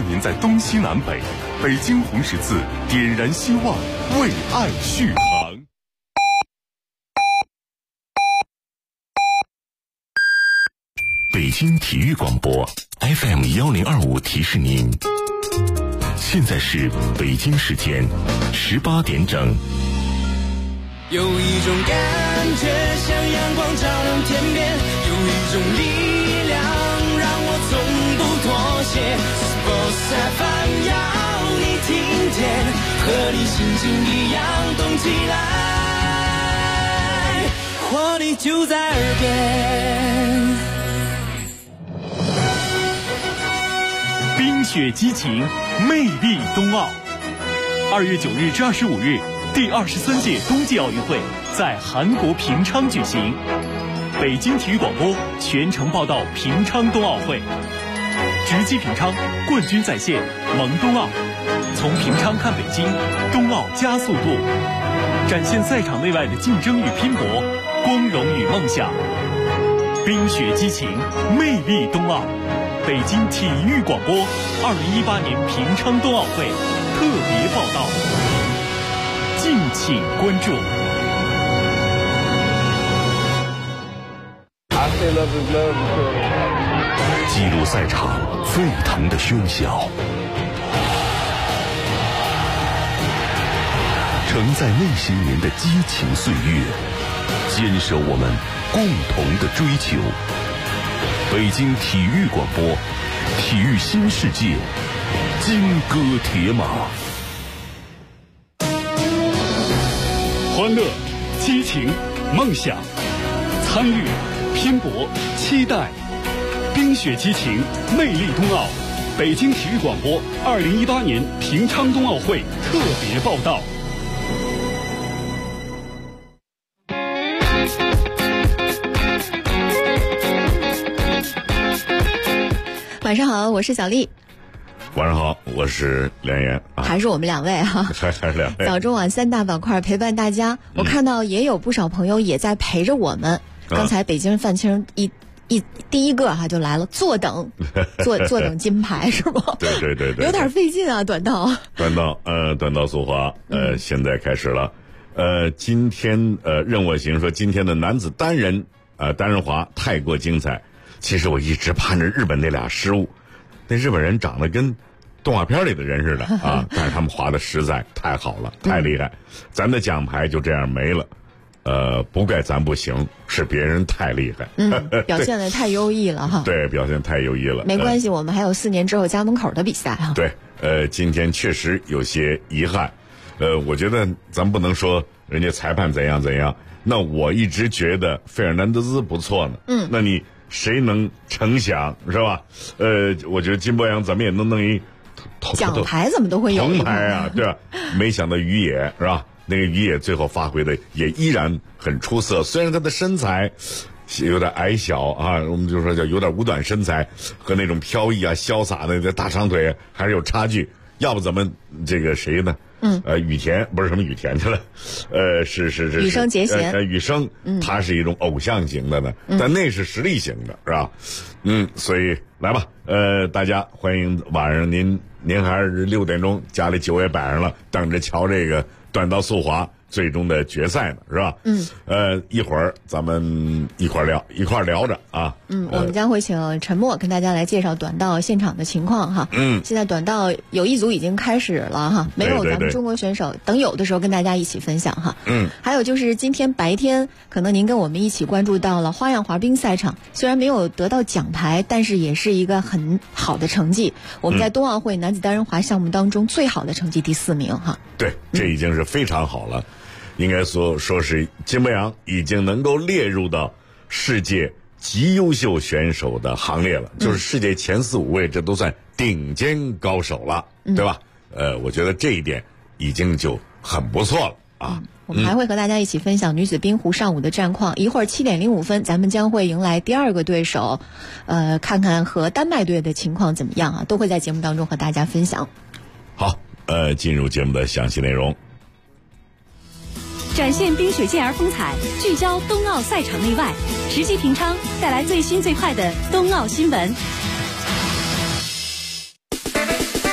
您在东西南北，北京红十字点燃希望，为爱续航。北京体育广播 FM1025提示您，现在是北京时间18点整。 有一种感觉像阳光照亮天边，有一种力量让我从不妥协。Sports FM 要你听见，和你心情一样动起来，活力就在耳边。 冰雪激情，魅力冬奥。2月9日至25日，第23届冬季奥运会在韩国平昌举行。北京体育广播全程报道平昌冬奥会，直击平昌，冠军在线，萌冬奥。从平昌看北京，冬奥加速度，展现赛场内外的竞争与拼搏，光荣与梦想。冰雪激情，魅力冬奥。北京体育广播2018年平昌冬奥会特别报道，敬请关注。 记录赛场沸腾的喧嚣，承载那些年的激情岁月，坚守我们共同的追求。北京体育广播，体育新世界，金戈铁马。 欢乐、激情、梦想，参与、拼搏、期待，冰雪激情，魅力冬奥。北京体育广播2018年平昌冬奥会特别报道。 晚上好，我是小丽。 晚上好，我是梁岩。 还是我们两位哈， 还是两位。 早中晚3大板块陪伴大家。我看到也有不少朋友也在陪着我们。刚才北京范青第一个哈就来了，坐等金牌是吗？ 对， 有点费劲啊，短道速滑，现在开始了。今天任我行说今天的男子单人滑太过精彩。其实我一直盼着日本那俩失误，那日本人长得跟动画片里的人似的啊，但是他们滑的实在太好了，太厉害。咱的奖牌就这样没了。不怪咱不行，是别人太厉害。 表现的太优异了哈。 对，表现太优异了。 没关系，我们还有4年之后家门口的比赛哈。 对，今天确实有些遗憾。我觉得咱不能说人家裁判怎样。那我一直觉得费尔南德兹不错呢。那你谁能成想是吧？我觉得金博洋怎么也能弄一奖牌，怎么都会有铜牌啊，对吧？没想到于野是吧？那个于野最后发挥的也依然很出色，虽然他的身材有点矮小啊，我们就说叫有点五短身材，和那种飘逸啊、潇洒的大长腿还是有差距。要不咱们这个谁呢？羽田不是什么羽田去了，是羽生结弦， 羽生，他是一种偶像型的呢，但那是实力型的，是吧？所以来吧，大家欢迎晚上您还是6点钟家里酒也摆上了，等着瞧这个短道速滑最终的决赛呢，是吧？一会儿咱们一块聊着啊。 我们将会请陈默跟大家来介绍短道现场的情况哈。现在短道有一组已经开始了哈，没有咱们中国选手，等有的时候跟大家一起分享哈。还有就是今天白天，可能您跟我们一起关注到了花样滑冰赛场，虽然没有得到奖牌，但是也是一个很好的成绩。我们在冬奥会男子单人滑项目当中最好的成绩第4名哈。 对，这已经是非常好了。应该说是金博洋已经能够列入到世界极优秀选手的行列了，就是世界前4、5位，这都算顶尖高手了，对吧？我觉得这一点已经就很不错了啊。 我们还会和大家一起分享女子冰壶上午的战况。一会儿7点05分，咱们将会迎来第2个对手，看看和丹麦队的情况怎么样啊，都会在节目当中和大家分享。 好，进入节目的详细内容。 展现冰雪健儿风采，聚焦冬奥赛场内外，直击平昌，带来最新最快的冬奥新闻。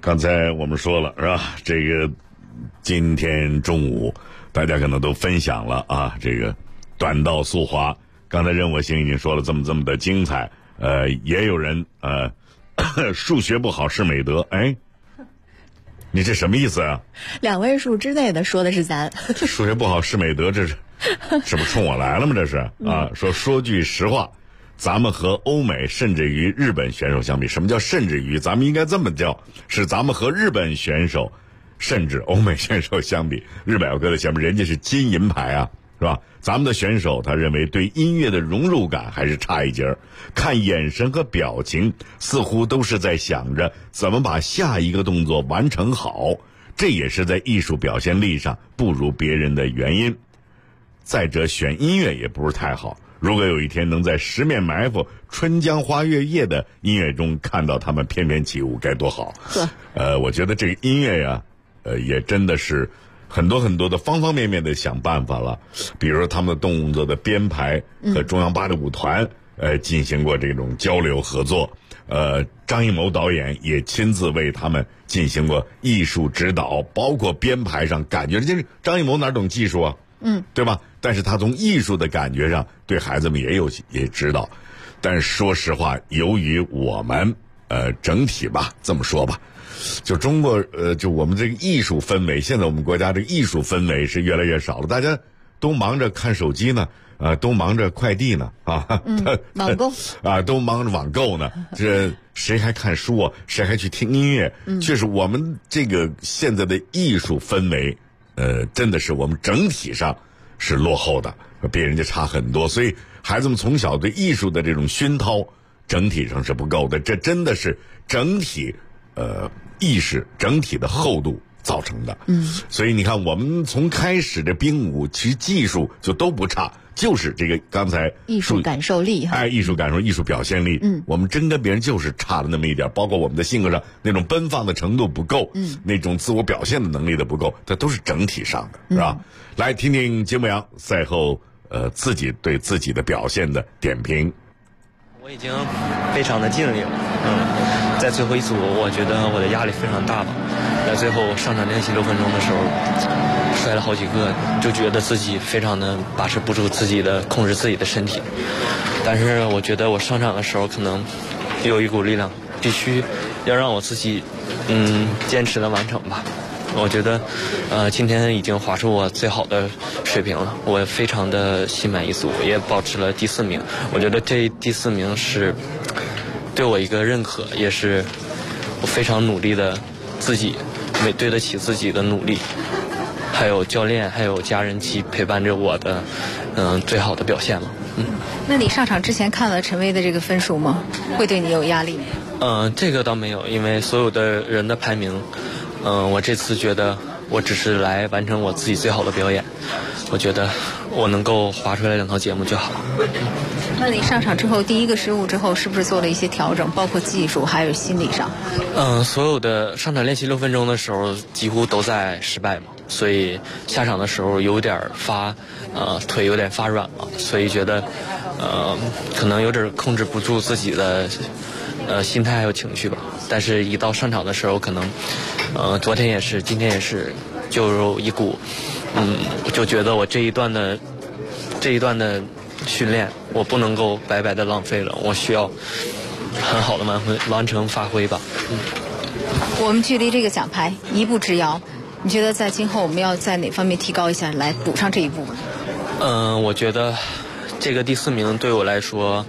刚才我们说了是吧？这个今天中午大家可能都分享了啊，这个短道速滑。刚才任我行已经说了这么的精彩，也有人数学不好是美德，哎，你这什么意思啊 ？2位数之内的说的是咱。 数学不好是美德，这是不冲我来了吗？这是啊，说句实话，咱们和欧美甚至于日本选手相比，什么叫甚至于？咱们应该这么叫，是咱们和日本选手甚至欧美选手相比，日本要搁在前面，人家是金银牌啊，是吧？咱们的选手他认为对音乐的融入感还是差一截儿，看眼神和表情似乎都是在想着怎么把下一个动作完成好，这也是在艺术表现力上不如别人的原因。再者，选音乐也不是太好，如果有一天能在十面埋伏、春江花月夜的音乐中看到他们翩翩起舞，该多好。我觉得这个音乐呀，也真的是很多的方方面面的想办法了，比如说他们的动作的编排和中央芭蕾舞团进行过这种交流合作，张艺谋导演也亲自为他们进行过艺术指导，包括编排上感觉，就是张艺谋哪懂技术啊，对吧？但是他从艺术的感觉上对孩子们也指导。但是说实话，由于我们整体吧，这么说吧，就中国就我们这个艺术氛围，现在我们国家这个艺术氛围是越来越少了，大家都忙着看手机呢，都忙着快递呢， 网购啊，都忙着网购呢，这谁还看书啊？谁还去听音乐？确实，我们这个现在的艺术氛围，真的是我们整体上是落后的，比人家差很多，所以孩子们从小对艺术的这种熏陶，整体上是不够的，这真的是整体意识整体的厚度造成的。所以你看，我们从开始的冰舞，其实技术就都不差，就是这个刚才艺术感受力哈， 艺术感受、艺术表现力，我们真跟别人就是差了那么一点，包括我们的性格上那种奔放的程度不够，那种自我表现的能力的不够，这都是整体上的，是吧？来听听金牧阳赛后自己对自己的表现的点评。 我已经非常的尽力了，在最后一组，我觉得我的压力非常大吧。在最后上场练习6分钟的时候，摔了好几个，就觉得自己非常的把持不住控制自己的身体。但是我觉得我上场的时候，可能有一股力量，必须要让我自己坚持的完成吧。我觉得今天已经划出我最好的水平了，我非常的心满意足，也保持了第4名。我觉得这第4名是对我一个认可，也是我非常努力的自己对得起自己的努力，还有教练还有家人陪伴着我的最好的表现了。 那你上场之前看了陈薇的这个分数吗？会对你有压力吗？ 这个倒没有，因为所有的人的排名，我这次觉得我只是来完成我自己最好的表演，我觉得我能够划出来2套节目就好。 那你上场之后第一个失误之后，是不是做了一些调整，包括技术还有心理上？ 所有的上场练习6分钟的时候，几乎都在失败嘛，所以下场的时候有点腿有点发软了，所以觉得可能有点控制不住自己的心态还有情绪吧。但是一到上场的时候，可能昨天也是，今天也是，就有一股就觉得我这一段的训练，我不能够白白的浪费了，我需要很好的完成发挥吧。 我们距离这个奖牌一步之遥，你觉得在今后我们要在哪方面提高一下，来补上这一步？ 我觉得这个第4名对我来说，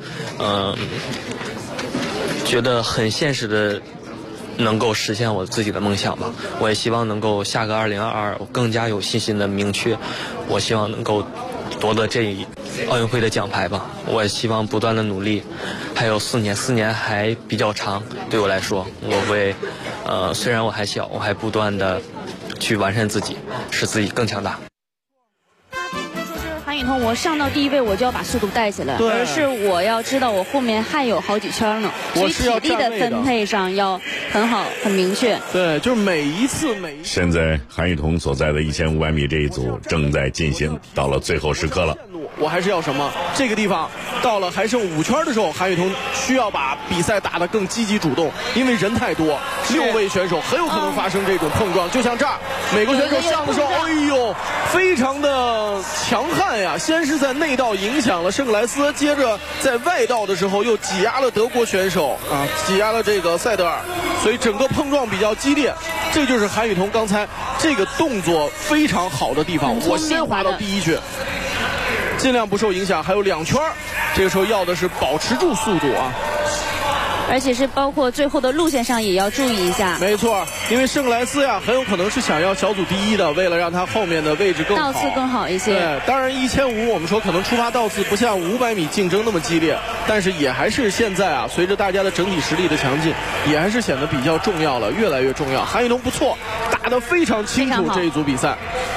觉得很现实的能够实现我自己的梦想吧。我也希望能够下个2022我更加有信心的明确，我希望能够夺得这奥运会的奖牌吧。我也希望不断的努力，还有4年还比较长，对我来说，我会虽然我还小，我还不断的去完善自己，使自己更强大。 韩雨桐，我上到第1位我就要把速度带起来，而是我要知道我后面还有好几圈呢，所以体力的分配上要很好很明确。 对，就是每一次。 现在韩雨桐所在的1500米这一组正在进行，到了最后时刻了。 我还是要什么？这个地方到了还剩5圈的时候，韩雨桐需要把比赛打得更积极主动，因为人太多，6位选手很有可能发生这种碰撞。就像这儿，美国选手上的时候，哎呦，非常的强悍呀！先是在内道影响了圣莱斯，接着在外道的时候又挤压了德国选手啊，挤压了这个塞德尔，所以整个碰撞比较激烈。这就是韩雨桐刚才这个动作非常好的地方，我先滑到第1去，尽量不受影响，还有2圈，这个时候要的是保持住速度啊。 而且是包括最后的路线上也要注意一下。 没错，因为圣莱斯呀很有可能是想要小组第1的，为了让他后面的位置更好， 倒刺更好一些。 对，当然1500我们说可能出发倒刺不像500米竞争那么激烈，但是也还是现在啊，随着大家的整体实力的强劲，也还是显得比较重要了，越来越重要。韩雨桐不错，打得非常清楚这一组比赛。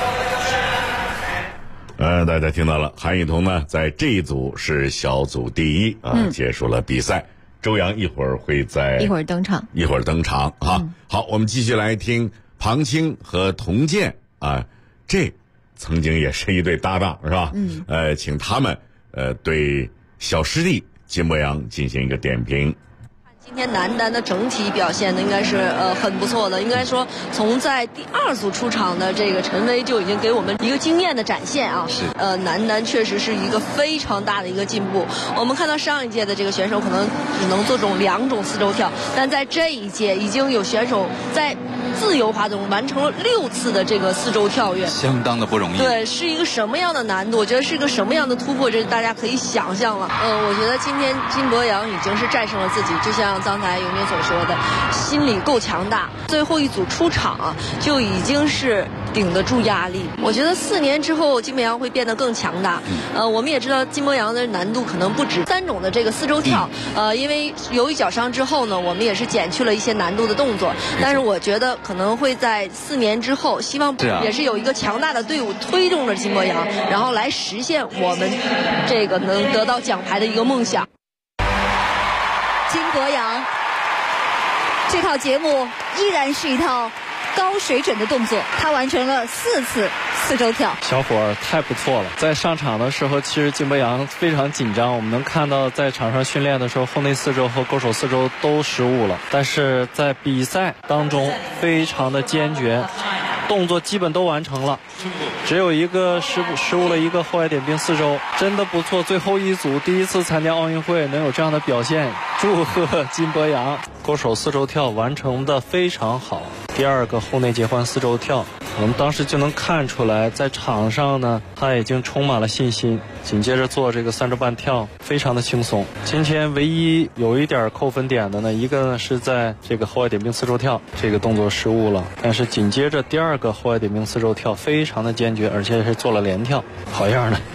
大家听到了，韩雨桐呢在这一组是小组第1啊，结束了比赛。周洋一会儿会在一会儿登场啊。好，我们继续来听庞青和童健啊，这曾经也是一对搭档是吧？请他们对小师弟金博洋进行一个点评。 今天男单的整体表现呢，应该是很不错的。应该说，从在第2组出场的这个陈薇就已经给我们一个惊艳的展现啊。 是。 男单确实是一个非常大的一个进步。我们看到上一届的这个选手可能只能做2种四周跳，但在这一届已经有选手在自由滑中完成了6次的这个四周跳跃， 相当的不容易。 对，是一个什么样的难度？我觉得是一个什么样的突破，这大家可以想象了。我觉得今天金博洋已经是战胜了自己，就像刚才尤宁所说的，心理够强大。最后一组出场啊，就已经是顶得住压力。我觉得4年之后，金博洋会变得更强大。我们也知道金博洋的难度可能不止3种的这个四周跳。因为由于脚伤之后呢，我们也是减去了一些难度的动作。但是我觉得可能会在4年之后，希望也是有一个强大的队伍推动着金博洋，然后来实现我们这个能得到奖牌的一个梦想。 金博洋这套节目依然是一套高水准的动作，他完成了4次四周跳。 小伙儿太不错了，在上场的时候其实金博洋非常紧张，我们能看到在场上训练的时候后内四周和勾手四周都失误了，但是在比赛当中非常的坚决，动作基本都完成了，只有一个失误了一个后外点并四周，真的不错。最后一组第1次参加奥运会能有这样的表现，祝贺金博洋。勾手四周跳完成的非常好，第2个后内结换四周跳，我们当时就能看出来在场上呢他已经充满了信心，紧接着做这个3周半跳非常的轻松。今天唯一有一点扣分点的呢，一个呢是在这个后外点并四周跳这个动作失误了，但是紧接着第2个后外点并四周跳非常的坚决，而且是做了连跳，好样的。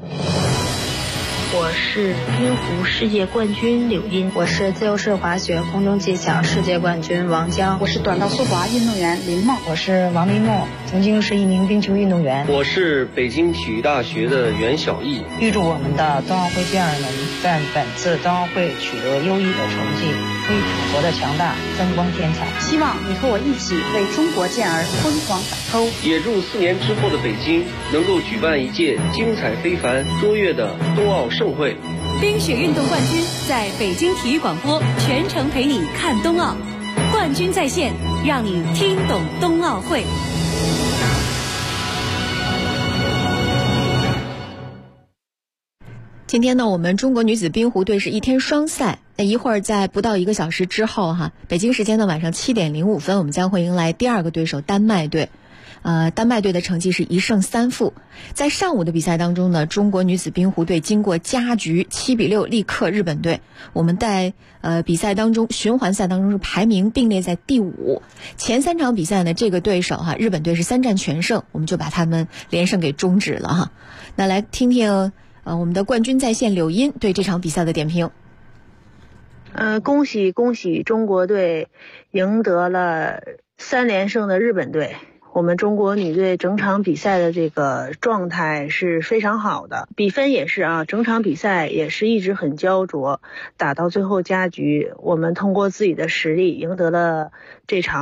我是冰壶世界冠军柳茵， 我是自由式滑雪空中技巧世界冠军王江， 我是短道速滑运动员林梦， 我是王立诺，曾经是一名冰球运动员。 我是北京体育大学的袁小艺。 预祝我们的冬奥会健儿们在本次冬奥会取得优异的成绩，为祖国的强大增光添彩。 希望你和我一起为中国健儿辉煌打 call。 也祝4年之后的北京能够举办一届精彩非凡、卓越的冬奥盛会。 冰雪运动冠军在北京体育广播全程陪你看冬奥，冠军在线，让你听懂冬奥会。 今天呢，我们中国女子冰壶队是1天双赛。那一会儿在不到1个小时之后北京时间的晚上7点05分，我们将会迎来第2个对手丹麦队。丹麦队的成绩是1胜3负。在上午的比赛当中呢，中国女子冰壶队经过加局7比6力克日本队。我们在比赛当中循环赛当中是排名并列在第5。前3场比赛呢，这个对手日本队是3战全胜，我们就把他们连胜给终止了那来听听我们的冠军在线柳茵对这场比赛的点评。 恭喜中国队赢得了3连胜的日本队。我们中国女队整场比赛的这个状态是非常好的，比分也是整场比赛也是一直很焦灼，打到最后加局，我们通过自己的实力赢得了这场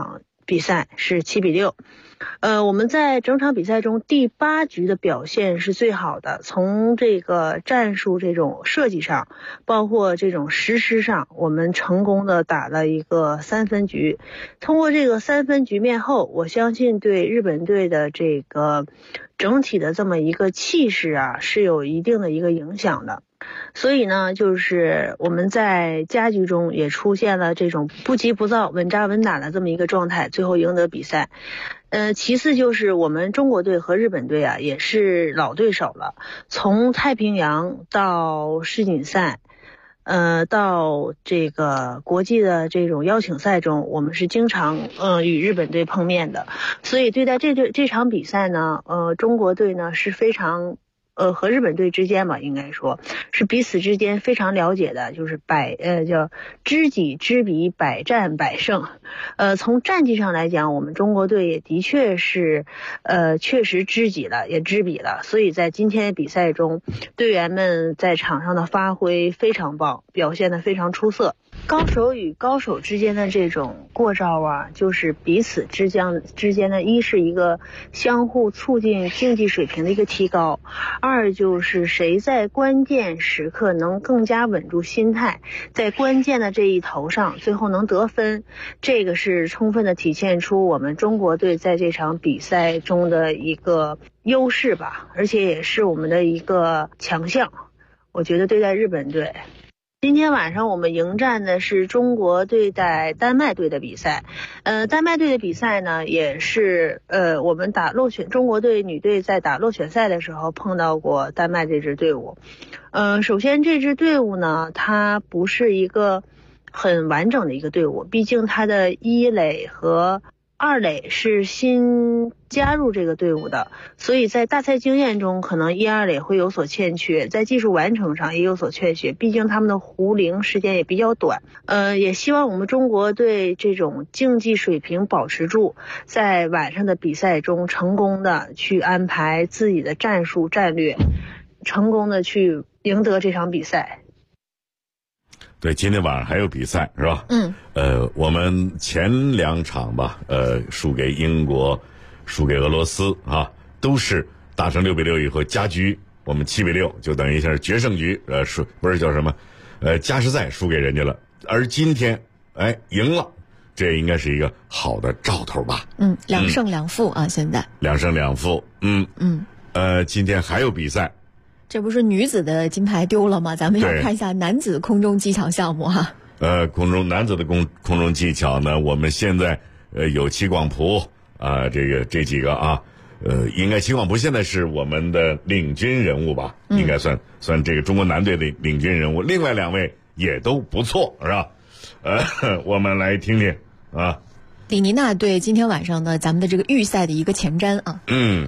比赛是7-6。我们在整场比赛中第8局的表现是最好的，从这个战术这种设计上，包括这种实施上，我们成功的打了一个3分局。通过这个3分局面后，我相信对日本队的这个整体的这么一个气势啊，是有一定的一个影响的。所以呢，就是我们在加局中也出现了这种不急不躁、稳扎稳打的这么一个状态，最后赢得比赛。其次就是我们中国队和日本队啊，也是老对手了。从太平洋到世锦赛，到这个国际的这种邀请赛中，我们是经常与日本队碰面的。所以对待这场比赛呢，中国队呢是非常和日本队之间吧，应该说是彼此之间非常了解的，就是叫知己知彼，百战百胜。从战绩上来讲，我们中国队也的确是确实知己了，也知彼了。所以在今天的比赛中，队员们在场上的发挥非常棒，表现得非常出色。高手与高手之间的这种过招啊，就是彼此之间的，一是一个相互促进竞技水平的一个提高，二就是谁在关键时刻能更加稳住心态，在关键的这一投上最后能得分，这个是充分的体现出我们中国队在这场比赛中的一个优势吧，而且也是我们的一个强项。我觉得对待日本队，今天晚上我们迎战的是中国对待丹麦队的比赛。丹麦队的比赛呢，也是我们打落选，中国队女队在打落选赛的时候碰到过丹麦这支队伍。首先这支队伍呢，它不是一个很完整的一个队伍，毕竟它的一垒和二垒是新加入这个队伍的，所以在大赛经验中可能一二垒会有所欠缺，在技术完成上也有所欠缺，毕竟他们的胡龄时间也比较短。也希望我们中国队这种竞技水平保持住，在晚上的比赛中成功的去安排自己的战术战略，成功的去赢得这场比赛。 对，今天晚上还有比赛是吧？我们前2场吧，输给英国，输给俄罗斯啊，都是打成6-6以后加局，我们7-6，就等于一下决胜局，不是叫什么，加时赛输给人家了。而今天，赢了，这应该是一个好的兆头吧 ？2胜2负啊，现在 2胜2负，今天还有比赛。 这不是女子的金牌丢了吗？咱们要看一下男子空中技巧项目哈。 男子的空中技巧呢，我们现在有齐广璞啊，这几个啊，应该齐广璞现在是我们的领军人物吧？应该算这个中国男队的领军人物。另外2位也都不错，是吧？我们来听听啊。 李妮娜队今天晚上呢，咱们的这个预赛的一个前瞻啊。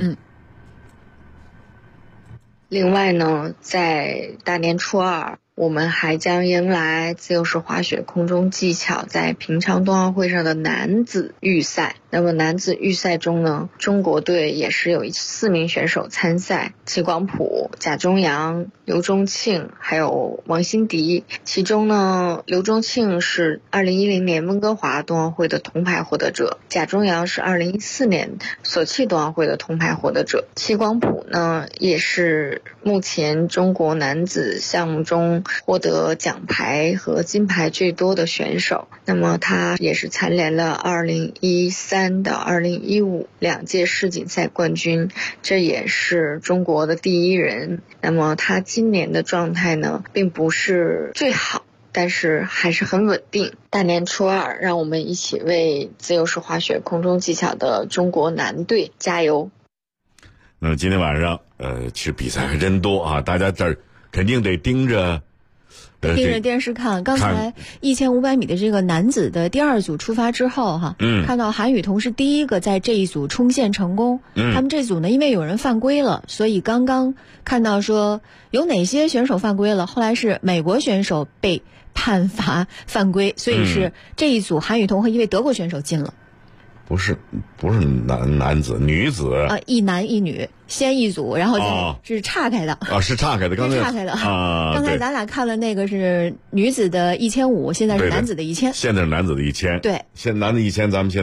另外呢，在大年初2，我们还将迎来自由式滑雪空中技巧在平昌冬奥会上的男子预赛。那么男子预赛中呢，中国队也是有4名选手参赛，齐广璞、贾中阳、刘钟庆还有王欣迪。其中呢，刘钟庆是2010年温哥华冬奥会的铜牌获得者，贾中阳是2014年索契冬奥会的铜牌获得者。齐广璞呢，也是目前中国男子项目中获得奖牌和金牌最多的选手。那么他也是蝉联了2013到20152届世锦赛冠军，这也是中国的第一人。那么他今年的状态呢，并不是最好，但是还是很稳定。大年初2，让我们一起为自由式滑雪空中技巧的中国男队加油。 那么今天晚上其实比赛还真多啊，大家这儿肯定得盯着电视看。刚才1500米的这个男子的第2组出发之后哈，看到韩雨桐是第一个在这一组冲线成功。他们这组呢，因为有人犯规了，所以刚刚看到说有哪些选手犯规了，后来是美国选手被判罚犯规，所以是这一组韩雨桐和一位德国选手进了。 不是男子，女子一男一女先一组，然后就是岔开的是岔开的，刚才岔开的刚才咱俩看了那个是女子的1500，现在是男子的1000， 现在是男子的1000， 对， 男子1000，咱们现在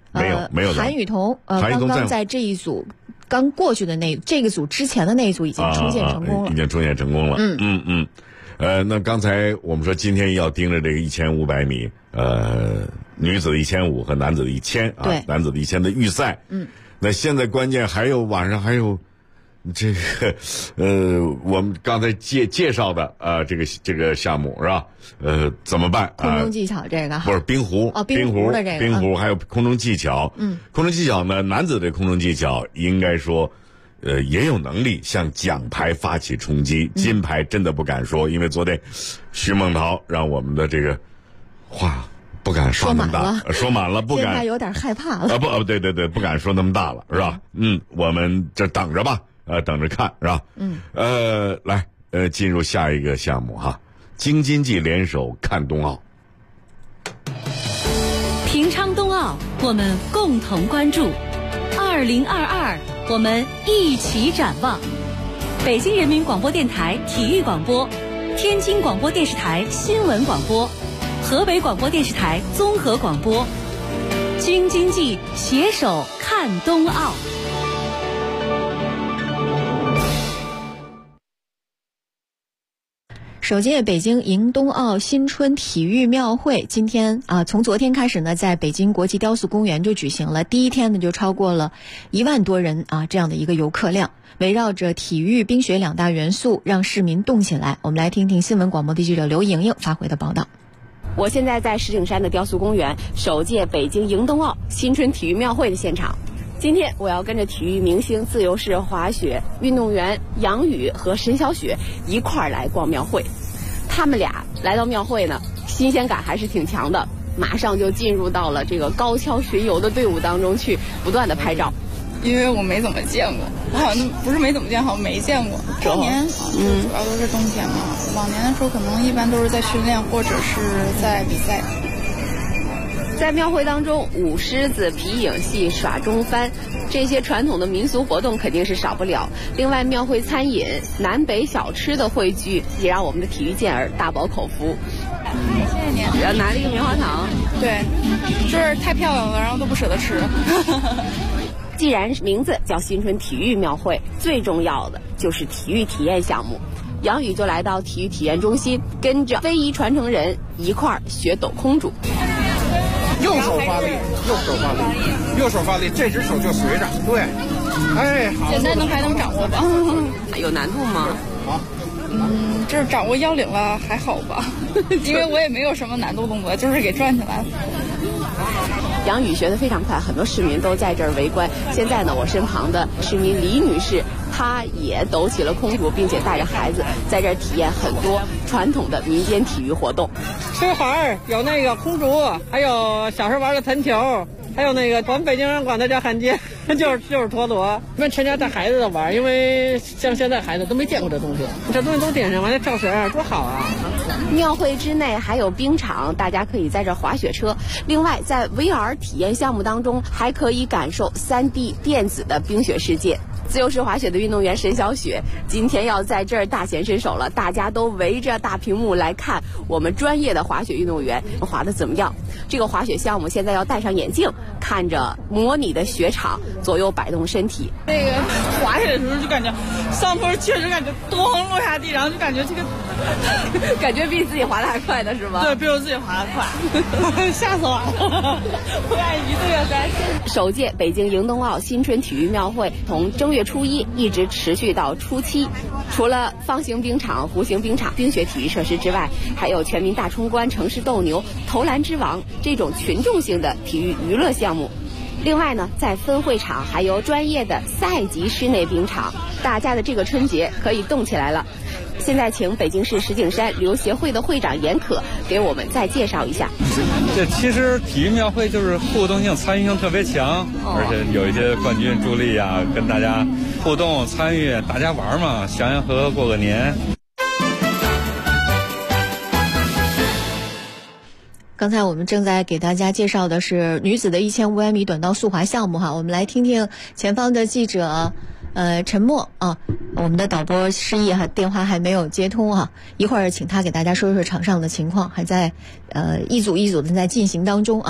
没有。 韩雨桐刚刚在这一组刚过去的这个组之前的那一组已经出线成功了， 已经出线成功了。那刚才我们说今天要盯着这个1500米，女子的1500和男子的1000啊，男子的1000的预赛。那现在关键晚上还有这个我们刚才介绍的这个项目是吧？怎么办？ 空中技巧这个不是冰壶冰壶的这个冰壶还有空中技巧。空中技巧呢，男子的空中技巧应该说也有能力向奖牌发起冲击，金牌真的不敢说，因为昨天徐梦桃让我们的这个话不敢说那么大，说满了不敢，现在有点害怕了。 对，不敢说那么大了，是吧？我们这等着吧，等着看，是吧？来，进入下一个项目哈，京津冀联手看冬奥。 平昌冬奥，我们共同关注；2022，我们一起展望。北京人民广播电台体育广播，天津广播电视台新闻广播，河北广播电视台综合广播，京津冀携手看冬奥。 首届北京迎冬奥新春体育庙会今天从昨天开始呢，在北京国际雕塑公园就举行了。第一天呢，就超过了1万多人这样的一个游客量。围绕着体育、冰雪2大元素，让市民动起来。我们来听听新闻广播的记者刘莹莹发回的报道。 我现在在石景山的雕塑公园，首届北京迎冬奥新春体育庙会的现场。今天我要跟着体育明星、自由式滑雪运动员杨宇和沈小雪一块儿来逛庙会。他们俩来到庙会呢，新鲜感还是挺强的，马上就进入到了这个高跷巡游的队伍当中去，不断的拍照。 因为我没怎么见过，我好像不是没怎么见，好像没见过。去年主要都是冬天嘛，往年的时候可能一般都是在训练或者是在比赛。 在庙会当中，舞狮子、皮影戏、耍中翻，这些传统的民俗活动肯定是少不了。另外，庙会餐饮、南北小吃的汇聚，也让我们的体育健儿大饱口福。 谢谢您。 拿了一个棉花糖。 对，就是太漂亮了，然后都不舍得吃。 既然名字叫新春体育庙会，最重要的就是体育体验项目。杨宇就来到体育体验中心，跟着非遗传承人一块儿学抖空竹。 右手发力，右手发力，这只手就随着，对。哎，好。 简单的还能掌握吧？ 有难度吗？ 好。 就是掌握腰领了还好吧，因为我也没有什么难度动作，就是给转起来了。 杨宇学得非常快，很多市民都在这儿围观。现在呢，我身旁的市民李女士，她也抖起了空竹，并且带着孩子在这儿体验很多传统的民间体育活动。 吃孩有那个空竹，还有小时候玩的弹球，还有那个我们北京人管它叫汉奸，就是陀螺。我们全家带孩子的玩，因为像现在孩子都没见过这东西，这东西都点上完了跳绳，多好啊！ 庙会之内还有冰场，大家可以在这滑雪车。另外，在 VR 体验项目当中，还可以感受3D 电子的冰雪世界。自由式滑雪的运动员沈小雪今天要在这儿大显身手了，大家都围着大屏幕来看我们专业的滑雪运动员滑得怎么样。这个滑雪项目现在要戴上眼镜，看着模拟的雪场，左右摆动身体。 那个滑雪的时候就感觉上坡确实感觉咚落下地，然后就感觉这个感觉比自己滑得还快的是吗？ 对，比我自己滑得快，吓死我了！不然1个月3。 首届北京迎冬奥新春体育庙会从正月初1一直持续到初7，除了方形冰场、弧形冰场、冰雪体育设施之外，还有全民大冲关、城市斗牛、投篮之王这种群众性的体育娱乐项目。另外呢，在分会场还有专业的赛级室内冰场，大家的这个春节可以动起来了。现在请北京市石景山旅游协会的会长严可给我们再介绍一下。 这其实体育庙会就是互动性、参与性特别强，而且有一些冠军助力啊，跟大家互动参与，大家玩嘛，祥祥和和过个年。 刚才我们正在给大家介绍的是女子的1500米短道速滑项目哈，我们来听听前方的记者陈默啊，我们的导播失忆电话还没有接通啊，一会儿请他给大家说说场上的情况，还在一组一组的在进行当中啊。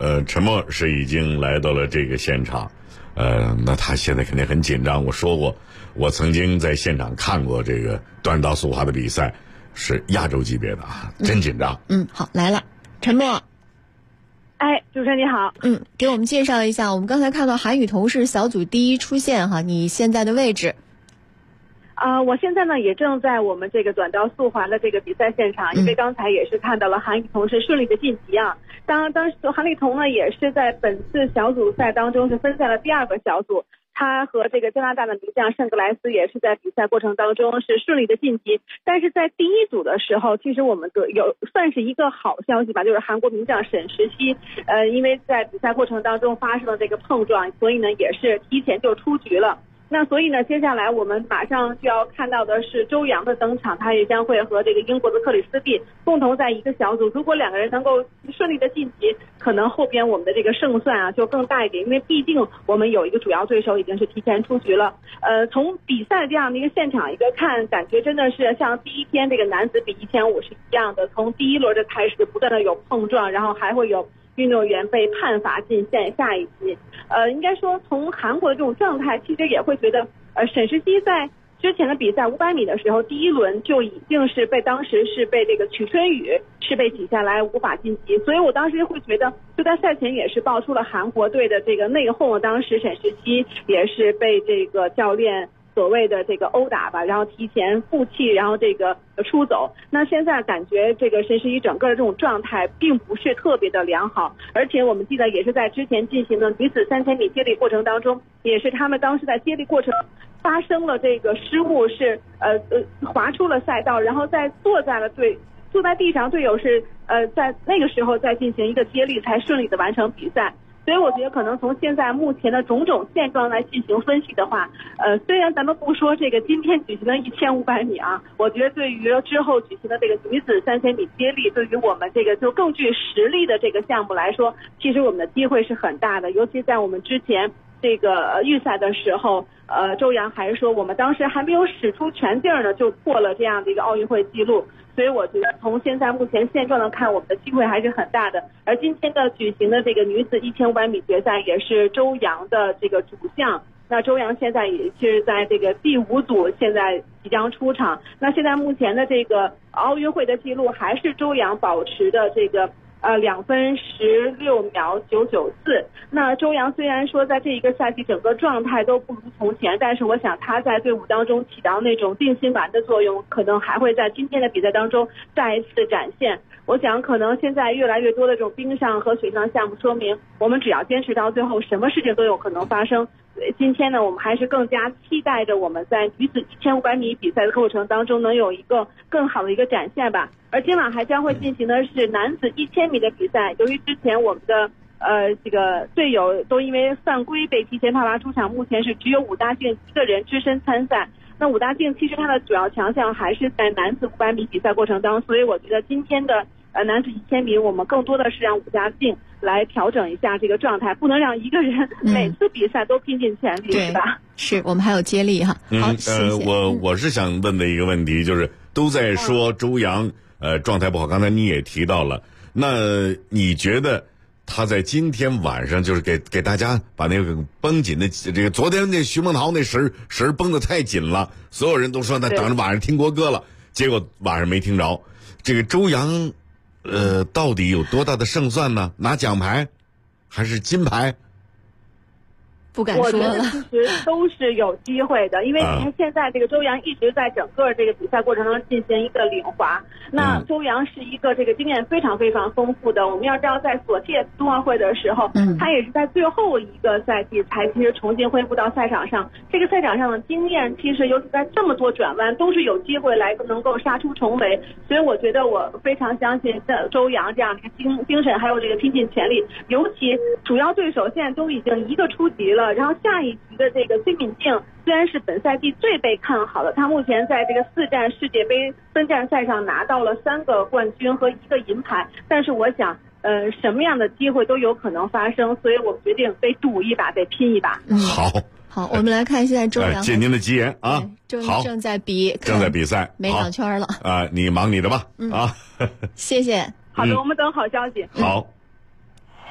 陈默是已经来到了这个现场，那他现在肯定很紧张。我说过，我曾经在现场看过这个短道速滑的比赛，是亚洲级别的啊，真紧张。 好，来了，陈默。 哎，主持人你好。 给我们介绍一下，我们刚才看到韩雨桐是小组第一出现哈，你现在的位置？ 我现在呢也正在我们这个短道速滑的这个比赛现场，因为刚才也是看到了韩雨桐是顺利的晋级啊。当时韩雨桐呢也是在本次小组赛当中是分在了第2个小组。他和这个加拿大的名将圣格莱斯也是在比赛过程当中是顺利的晋级，但是在第1组的时候，其实我们有算是一个好消息吧，就是韩国名将沈石溪，因为在比赛过程当中发生了这个碰撞，所以呢也是提前就出局了。那所以呢，接下来我们马上就要看到的是周洋的登场，他也将会和这个英国的克里斯蒂共同在一个小组。如果2个人能够顺利的晋级，可能后边我们的这个胜算啊就更大一点，因为毕竟我们有一个主要对手已经是提前出局了。从比赛这样的一个现场一个看，感觉真的是像第一天这个男子比1500是一样的，从第1轮的开始不断的有碰撞，然后还会有运动员被判罚进下一级。应该说从韩国的这种状态，其实也会觉得，沈石溪在之前的比赛500米的时候，第1轮就已经是当时是被这个曲春雨是被挤下来无法晋级，所以我当时会觉得，就在赛前也是爆出了韩国队的这个内讧，当时沈石溪也是被这个教练所谓的这个殴打吧，然后提前负气，然后这个出走。那现在感觉这个沈石溪整个的这种状态并不是特别的良好，而且我们记得也是在之前进行的女子3000米接力过程当中，也是他们当时在接力过程发生了这个失误，是滑出了赛道，然后再坐在地上，队友是在那个时候再进行一个接力，才顺利的完成比赛。所以我觉得可能从现在目前的种种现状来进行分析的话，虽然咱们不说这个今天举行的1500米啊，我觉得对于之后举行的这个女子3000米接力，对于我们这个就更具实力的这个项目来说，其实我们的机会是很大的。尤其在我们之前这个预赛的时候，周洋还说我们当时还没有使出全劲儿呢，就破了这样的一个奥运会纪录。所以我觉得从现在目前现状的看，我们的机会还是很大的。而今天的举行的这个女子1500米决赛也是周洋的这个主项。那周洋现在也是在这个第5组，现在即将出场。那现在目前的这个奥运会的记录还是周洋保持的这个2分16秒994。那周洋虽然说在这一个赛季整个状态都不如从前，但是我想他在队伍当中起到那种定心丸的作用，可能还会在今天的比赛当中再一次展现。我想可能现在越来越多的这种冰上和水上项目说明，我们只要坚持到最后，什么事情都有可能发生。今天呢，我们还是更加期待着我们在女子1500米比赛的过程当中能有一个更好的一个展现吧。而今晚还将会进行的是男子1000米的比赛，由于之前我们的这个队友都因为犯规被提前判罚出场，目前是只有武大靖一个人只身参赛。那武大靖其实他的主要强项还是在男子500米比赛过程当中，所以我觉得今天的男子1000米我们更多的是让武大靖来调整一下这个状态，不能让一个人每次比赛都拼尽全力，是吧？ 是我们还有接力哈。好，谢谢。 我是想问的一个问题就是，都在说周洋状态不好，刚才你也提到了，那你觉得他在今天晚上就是给大家把那个绷紧的这个，昨天那徐梦桃那绳绷得太紧了，所有人都说他等着晚上听国歌了，结果晚上没听着。这个周洋到底有多大的胜算呢？拿奖牌还是金牌？ 不敢说了。 我觉得其实都是有机会的，因为你看现在这个周洋一直在整个这个比赛过程中进行一个领滑。那周洋是一个这个经验非常非常丰富的，我们要知道在索契冬奥会的时候，他也是在最后一个赛季才其实重新恢复到赛场上。这个赛场上的经验，其实尤其在这么多转弯，都是有机会来能够杀出重围。所以我觉得我非常相信周洋这样的精神，还有这个拼尽全力。尤其主要对手现在都已经一个出局了。然后下一局的这个崔敏静虽然是本赛季最被看好的，他目前在这个4站世界杯分站赛上拿到了3个冠军和1个银牌，但是我想什么样的机会都有可能发生，所以我决定得赌一把，得拼一把。 好， 我们来看现在周洋借您的吉言啊。好， 正在比赛没两圈了你忙你的吧。 谢谢。 好的，我们等好消息。 好。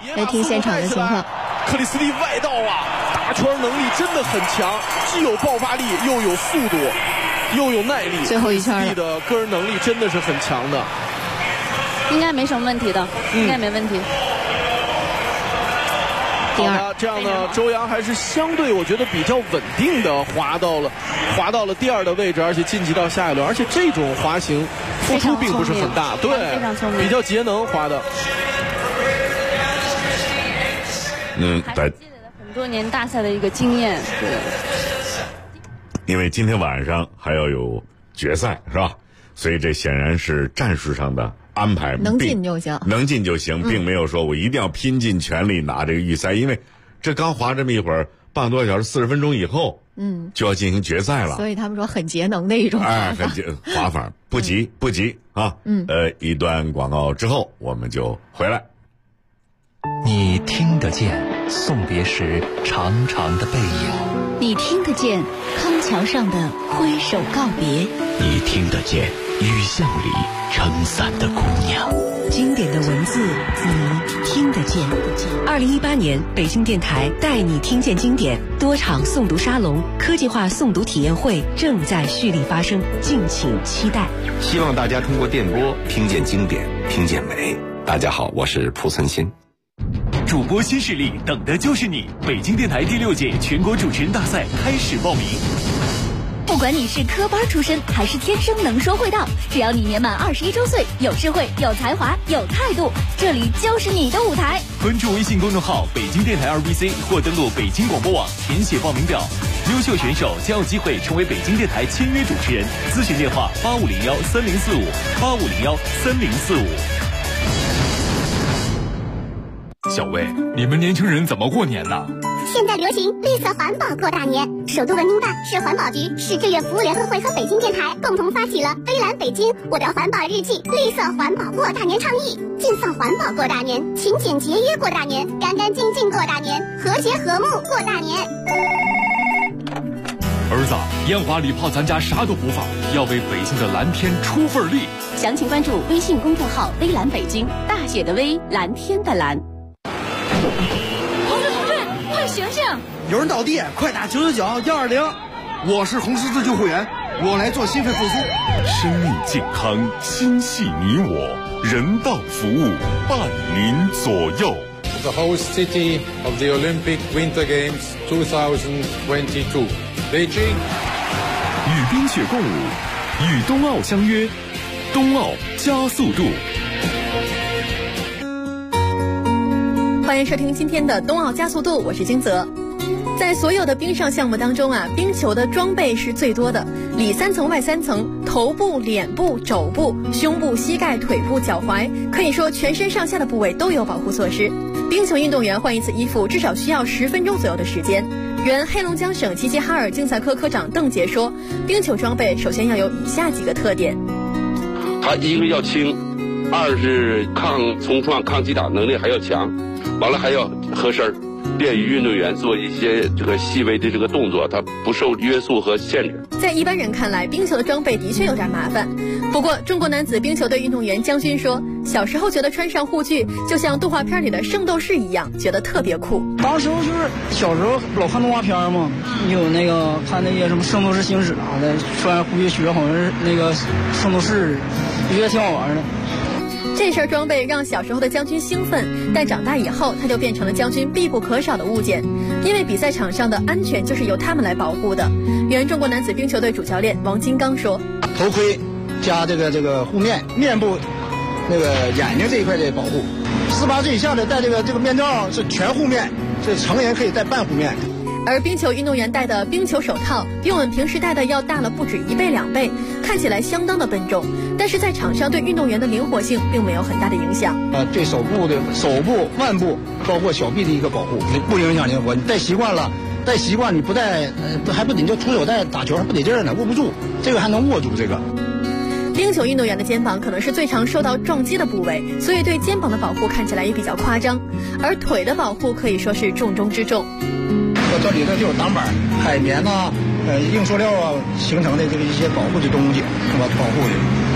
来听现场的情况。 克里斯蒂外道啊，打圈能力真的很强，既有爆发力，又有速度，又有耐力。 最后一圈了，的个人能力真的是很强的， 应该没什么问题的，应该没问题。 好的，这样呢，周洋还是相对我觉得比较稳定的滑到了第2的位置，而且晋级到下一轮，而且这种滑行付出并不是很大，对， 非常聪明， 比较节能滑的。 还积累了很多年大赛的一个经验，对。 因为今天晚上还要有决赛，是吧？所以这显然是战术上的安排， 能进就行， 能进就行，并没有说我一定要拼尽全力拿这个预赛，因为这刚滑这么一会儿，半个多小时40分钟以后，就要进行决赛了。 所以他们说很节能的一种滑法，不急啊。一段广告之后，我们就回来。 你听得见送别时长长的背影， 你听得见康桥上的挥手告别， 你听得见雨巷里撑伞的姑娘。 经典的文字你听得见。2018年北京电台带你听见经典多场诵读沙龙、科技化诵读体验会正在蓄力发生，敬请期待。 希望大家通过电波听见经典，听见美。大家好，我是蒲存昕。 主播新势力，等的就是你！北京电台第6届全国主持人大赛开始报名。 不管你是科班出身还是天生能说会道，只要你年满21周岁，有智慧、有才华、有态度，这里就是你的舞台。 关注微信公众号北京电台2BC 或登录北京广播网填写报名表，优秀选手将有机会成为北京电台签约主持人。咨询电话8501-3045，8501-3045。小魏，你们年轻人怎么过年呢？ 现在流行绿色环保过大年，首都文明办、市环保局、市志愿服务联合会和北京电台共同发起了“微蓝北京，我的环保日记”绿色环保过大年倡议，尽放环保过大年，勤俭节约过大年，干干净净过大年，和谐和睦过大年。 儿子，烟花礼炮咱家啥都不放，要为北京的蓝天出份力。 详情关注微信公众号“微蓝北京”，大写的微，蓝天的蓝。 同志，快醒醒！ 有人倒地，快打999-120。我是红十字救护员，我来做心肺复苏。 生命健康，心系你我，人道服务伴您左右。 The host city of the Olympic Winter Games 2022, Beijing。 与冰雪共舞，与冬奥相约，冬奥加速度。 欢迎收听今天的冬奥加速度，我是金泽。在所有的冰上项目当中啊，冰球的装备是最多的，里3层外3层，头部、脸部、肘部、胸部、膝盖、腿部、脚踝，可以说全身上下的部位都有保护措施。冰球运动员换一次衣服至少需要10分钟左右的时间。原黑龙江省齐齐哈尔竞赛科科长邓杰说，冰球装备首先要有以下几个特点： 它一个要轻，2是抗冲撞、抗击打能力还要强，完了还要合身，便于运动员做一些这个细微的这个动作，它不受约束和限制。 在一般人看来，冰球的装备的确有点麻烦。不过，中国男子冰球队运动员姜军说，小时候觉得穿上护具就像动画片里的圣斗士一样，觉得特别酷。 当时就是小时候老看动画片嘛，有那个看那些什么圣斗士星矢啥的，穿护具学好像是那个圣斗士，觉得挺好玩的。 这身装备让小时候的姜军兴奋，但长大以后他就变成了姜军必不可少的物件，因为比赛场上的安全就是由他们来保护的。原中国男子冰球队主教练王金刚说， 头盔加这个护面，面部那个眼睛这一块的保护，18岁以下的戴这个面罩是全护面，这成人可以戴半护面。 而冰球运动员戴的冰球手套比我们平时戴的要大了不止1倍2倍，看起来相当的笨重，但是在场上对运动员的灵活性并没有很大的影响。 对手部、腕部包括小臂的一个保护，不影响灵活。你戴习惯了，你不戴还不得就出手带打球还不得劲儿呢，握不住，这个还能握住这个。 冰球运动员的肩膀可能是最常受到撞击的部位，所以对肩膀的保护看起来也比较夸张，而腿的保护可以说是重中之重。 这里头就有挡板、海绵呐、硬塑料啊形成的这个一些保护的东西，是吧？保护的。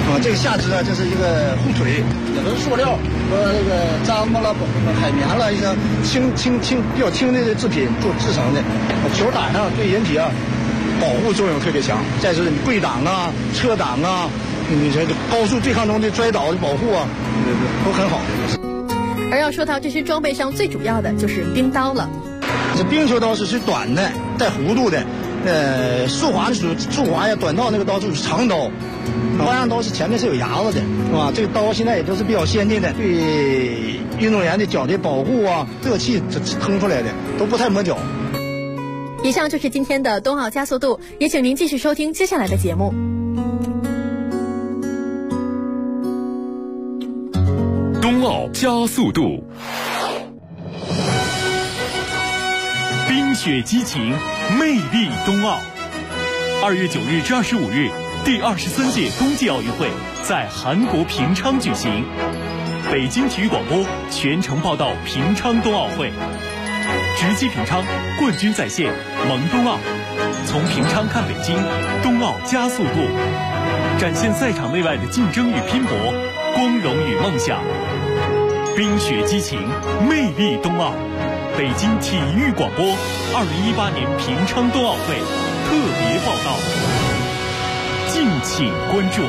这个下肢啊，这是一个护腿，也都是塑料和这个樟木了、海绵了一些比较轻的制品做制成的。球打上对人体啊保护作用特别强。再是你跪挡啊、侧挡啊，你这高速对抗中的摔倒的保护啊，都很好的。 而要说到这些装备上最主要的就是冰刀了。 这冰球刀是短的、带弧度的，速滑的属于速滑呀，短道那个刀就是长刀。花样刀是前面是有牙子的，是吧？这个刀现在也都是比较先进的，对运动员的脚的保护啊、热气腾出来的，都不太磨脚。 以上就是今天的冬奥加速度，也请您继续收听接下来的节目。 冬奥加速度，冰雪激情，魅力冬奥。2月9日至25日，第23届冬季奥运会在韩国平昌举行。北京体育广播全程报道平昌冬奥会，直击平昌，冠军在线，萌冬奥。从平昌看北京，冬奥加速度，展现赛场内外的竞争与拼搏，光荣与梦想。冰雪激情，魅力冬奥。北京体育广播2018年平昌冬奥会特别报道，敬请关注。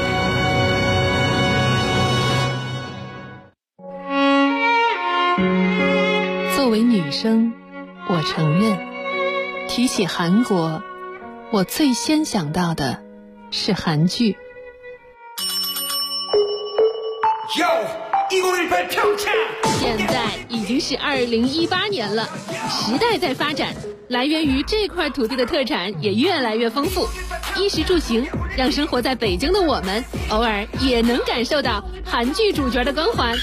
作为女生，我承认，提起韩国，我最先想到的是韩剧。 现在已经是2018年了，时代在发展，来源于这块土地的特产也越来越丰富，衣食住行让生活在北京的我们偶尔也能感受到韩剧主角的光环。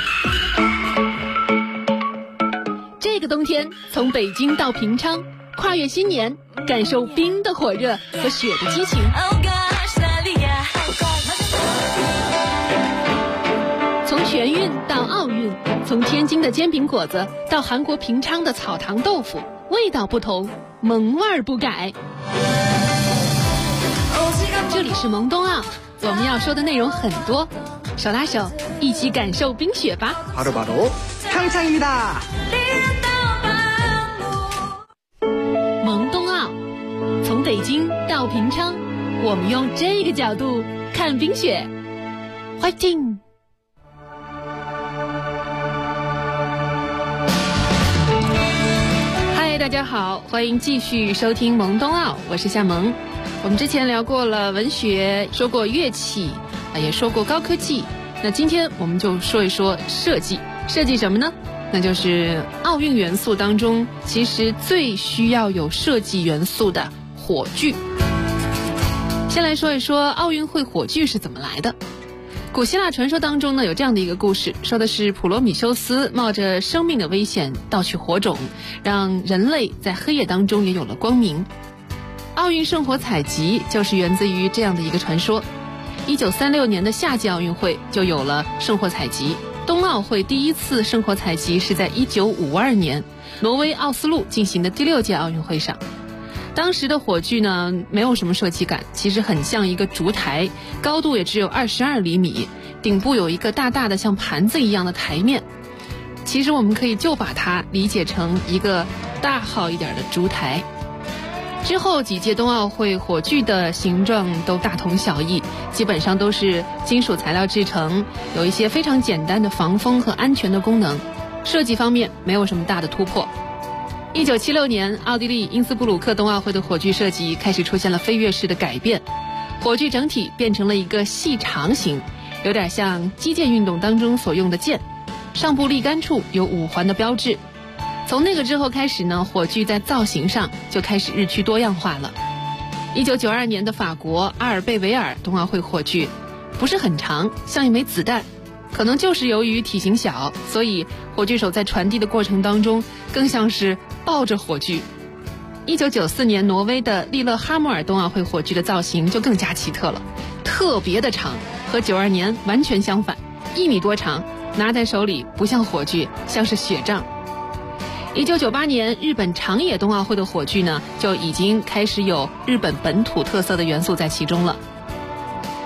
这个冬天，从北京到平昌，跨越新年，感受冰的火热和雪的激情。从全运到奥运，从天津的煎饼果子到韩国平昌的草堂豆腐，味道不同，萌味不改。这里是萌冬奥，我们要说的内容很多，手拉手一起感受冰雪吧。 바로 평창입니다。 萌冬奥，从北京到平昌，我们用这个角度看冰雪。Fighting！大家好，欢迎继续收听萌冬奥，我是夏萌。我们之前聊过了文学，说过乐器，也说过高科技。那今天我们就说一说设计。设计什么呢？那就是奥运元素当中，其实最需要有设计元素的火炬。先来说一说奥运会火炬是怎么来的。古希腊传说当中呢，有这样的一个故事，说的是普罗米修斯冒着生命的危险盗取火种，让人类在黑夜当中也有了光明。奥运圣火采集就是源自于这样的一个传说。1936年的夏季奥运会就有了圣火采集，冬奥会第一次圣火采集是在1952年挪威奥斯陆进行的第6届奥运会上。当时的火炬呢，没有什么设计感，其实很像一个烛台，高度也只有22厘米，顶部有一个大大的像盘子一样的台面。其实我们可以就把它理解成一个大号一点的烛台。之后几届冬奥会火炬的形状都大同小异，基本上都是金属材料制成，有一些非常简单的防风和安全的功能。设计方面没有什么大的突破。1976年，奥地利因斯布鲁克冬奥会的火炬设计开始出现了飞跃式的改变，火炬整体变成了一个细长形，有点像击剑运动当中所用的剑，上部立杆处有5环的标志。从那个之后开始呢，火炬在造型上就开始日趋多样化了。1992年的法国阿尔贝维尔冬奥会火炬不是很长，像一枚子弹，可能就是由于体型小，所以火炬手在传递的过程当中更像是抱着火炬。1994年挪威的利勒哈默尔冬奥会火炬的造型就更加奇特了，特别的长，和92年完全相反，1米多长，拿在手里不像火炬，像是雪杖。1998年日本长野冬奥会的火炬呢，就已经开始有日本本土特色的元素在其中了。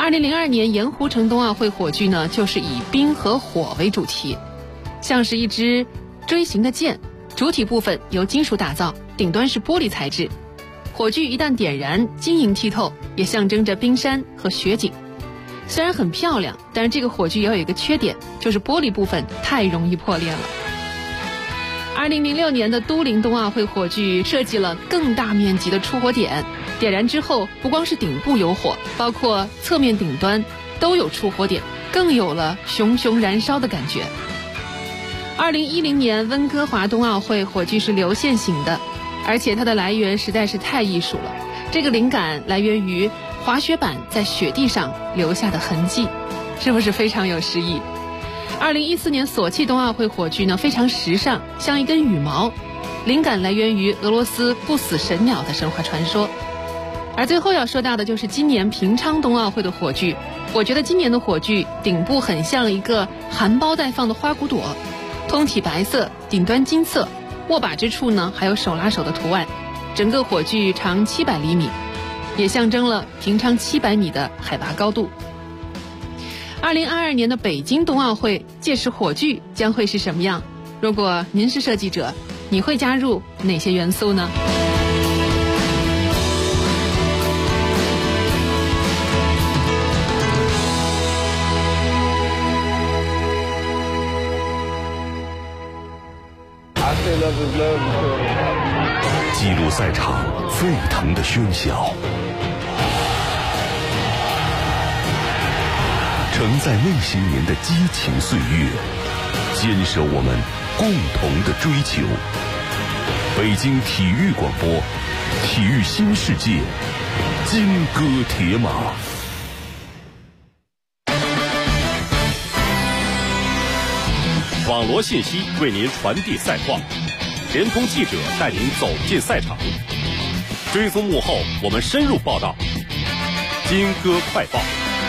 2002年盐湖城冬奥会火炬呢，就是以冰和火为主题，像是一支锥形的箭，主体部分由金属打造，顶端是玻璃材质。火炬一旦点燃，晶莹剔透，也象征着冰山和雪景。虽然很漂亮，但是这个火炬也有一个缺点，就是玻璃部分太容易破裂了。2006年的都灵冬奥会火炬设计了更大面积的出火点，点燃之后不光是顶部有火，包括侧面顶端都有出火点，更有了熊熊燃烧的感觉。2010年温哥华冬奥会火炬是流线型的，而且它的来源实在是太艺术了，这个灵感来源于滑雪板在雪地上留下的痕迹，是不是非常有诗意？2014年索契冬奥会火炬呢非常时尚，像一根羽毛，灵感来源于俄罗斯不死神鸟的神话传说。而最后要说到的就是今年平昌冬奥会的火炬，我觉得今年的火炬顶部很像一个含苞待放的花骨朵，通体白色，顶端金色，握把之处呢还有手拉手的图案，整个火炬长700厘米，也象征了平昌700米的海拔高度。2022年的北京冬奥会届时火炬将会是什么样？如果您是设计者，你会加入哪些元素呢？ 记录赛场沸腾的喧嚣，承载那些年的激情岁月，坚守我们共同的追求。北京体育广播，体育新世界，金戈铁马。 网罗信息为您传递赛况，联通记者带您走进赛场，追踪幕后我们深入报道。金戈快报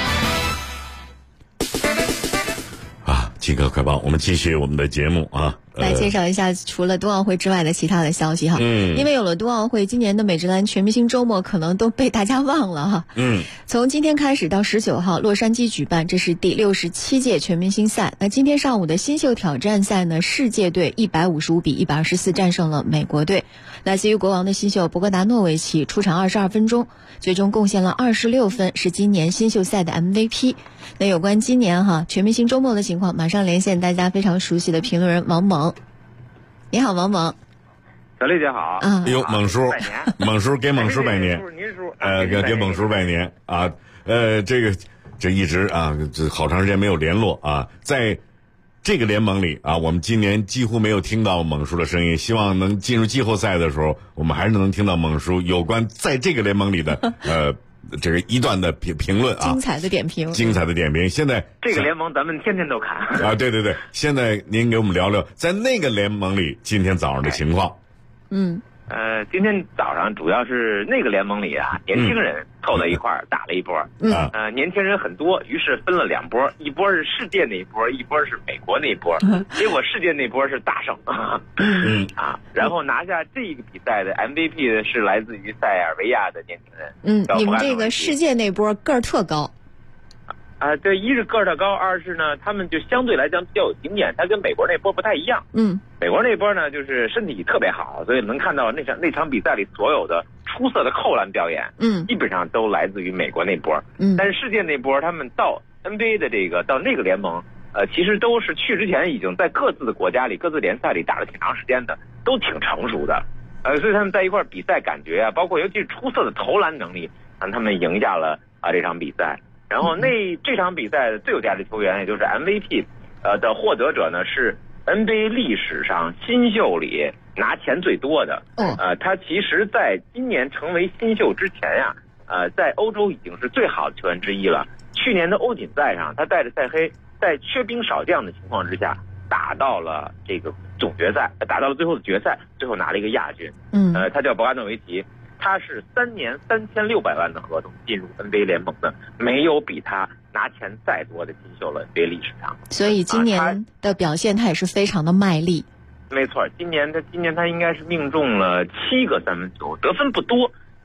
金戈快报，我们继续我们的节目啊， 来介绍一下除了冬奥会之外的其他的消息哈。因为有了冬奥会，今年的美职篮全明星周末可能都被大家忘了哈。从今天开始到19号，洛杉矶举办，这是第67届全明星赛。那今天上午的新秀挑战赛呢，世界队155比124战胜了美国队。来自于国王的新秀博格达诺维奇出场22分钟，最终贡献了26分，是今年新秀赛的 MVP。那有关今年全明星周末的情况，马上连线大家非常熟悉的评论人王蒙。你好，王蒙。 小丽姐好。 哎呦，猛叔，猛叔给猛叔拜年。 您叔， 给猛叔拜年啊！这一直这好长时间没有联络啊，在这个联盟里啊，我们今年几乎没有听到猛叔的声音。希望能进入季后赛的时候，我们还是能听到猛叔有关在这个联盟里的这个一段的评论啊， 精彩的点评。 现在这个联盟咱们天天都看啊，对。现在您给我们聊聊在那个联盟里今天早上的情况。 今天早上主要是那个联盟里年轻人凑在一块儿打了一波。年轻人很多，于是分了2波，一波是世界那一波，一波是美国那一波。结果世界那波是大胜。然后拿下这个比赛的 MVP 是来自于塞尔维亚的年轻人。 你们这个世界那波个儿特高。 对，一是个儿特高，二是呢，他们就相对来讲比较有经验，他跟美国那波不太一样。美国那波呢，就是身体特别好，所以能看到那场比赛里所有的出色的扣篮表演，基本上都来自于美国那波。但是世界那波，他们到 NBA 的到那个联盟，其实都是去之前已经在各自的国家里、各自联赛里打了挺长时间的，都挺成熟的。所以他们在一块比赛感觉包括尤其是出色的投篮能力，让他们赢下了这场比赛。然后这场比赛的最有价值球员，也就是 MVP 的获得者呢，是 NBA 历史上新秀里拿钱最多的。他其实在今年成为新秀之前在欧洲已经是最好的球员之一了。去年的欧锦赛上，他带着塞黑在缺兵少将的情况之下，打到了这个总决赛，打到了最后的决赛，最后拿了一个亚军。他叫博格达诺维奇。他是3年3600万的合同进入 NBA 联盟的，没有比他拿钱再多的新秀了 NBA 历史上。 所以今年的表现他也是非常的卖力。 没错，今年他应该是命中了7个三分球，得分不多，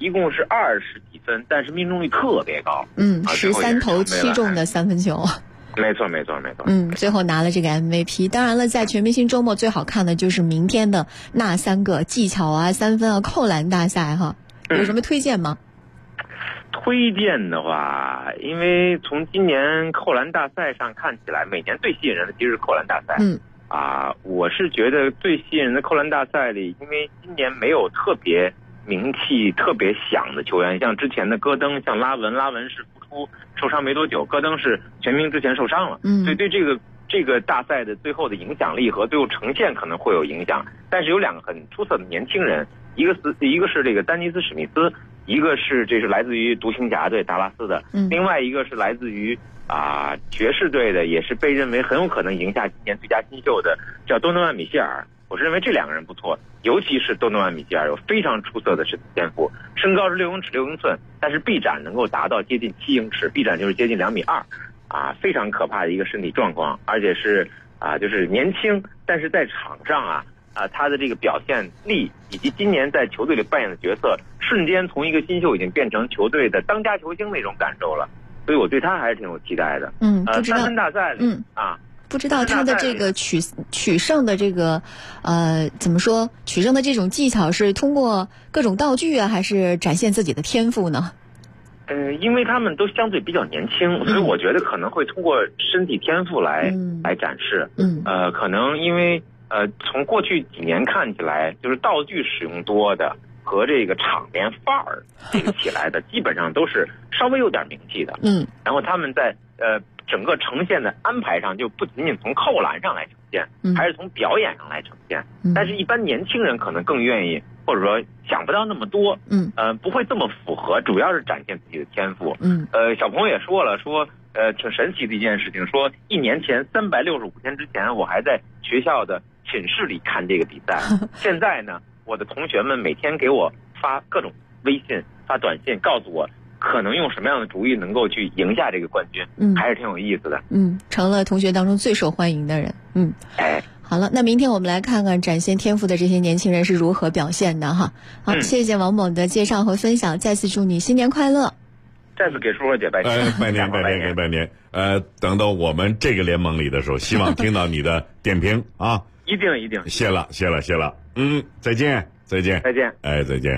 一共是20几分，但是命中率特别高。 13投7中的3分球。 没错。 最后拿了这个 MVP。当然了，在全明星周末最好看的就是明天的那3个技巧啊、3分啊、扣篮大赛哈，有什么推荐吗？ 推荐的话，因为从今年扣篮大赛上看起来，每年最吸引人的其实是扣篮大赛。我是觉得最吸引人的扣篮大赛里，因为今年没有特别名气特别响的球员，像之前的戈登，像拉文是复出受伤没多久，戈登是全明之前受伤了，所以对这个大赛的最后的影响力和最后呈现可能会有影响。但是有2个很出色的年轻人，一个是这个丹尼斯史密斯，一个是来自于独行侠队达拉斯的，另外一个是来自于爵士队的，也是被认为很有可能赢下今年最佳新秀的，叫多诺万米歇尔。我是认为这2个人不错，尤其是多诺万米歇尔有非常出色的身体天赋，身高是6英尺6英寸，但是臂展能够达到接近7英尺，臂展就是接近2.2米，非常可怕的一个身体状况，而且是就是年轻，但是在场上他的这个表现力以及今年在球队里扮演的角色，瞬间从一个新秀已经变成球队的当家球星那种感受了，所以我对他还是挺有期待的。 不知道 3分大赛里不知道他的这个取胜的这个怎么说，取胜的这种技巧是通过各种道具啊，还是展现自己的天赋呢？ 因为他们都相对比较年轻，所以我觉得可能会通过身体天赋来展示。可能因为从过去几年看起来，就是道具使用多的和这个场面范儿起来的，基本上都是稍微有点名气的。然后他们在整个呈现的安排上，就不仅仅从扣篮上来呈现，还是从表演上来呈现。但是，一般年轻人可能更愿意，或者说想不到那么多，不会这么符合，主要是展现自己的天赋。小朋友也说了，挺神奇的一件事情，说1年前365天之前，我还在学校的寝室里看这个比赛，现在呢，我的同学们每天给我发各种微信、发短信，告诉我可能用什么样的主意能够去赢下这个冠军，还是挺有意思的。 成了同学当中最受欢迎的人。好了，那明天我们来看看展现天赋的这些年轻人是如何表现的哈。好，谢谢王猛的介绍和分享，再次祝你新年快乐。 再次给舒若姐拜年， 拜年。等到我们这个联盟里的时候，希望听到你的点评啊。 一定。 谢了。再见。再见。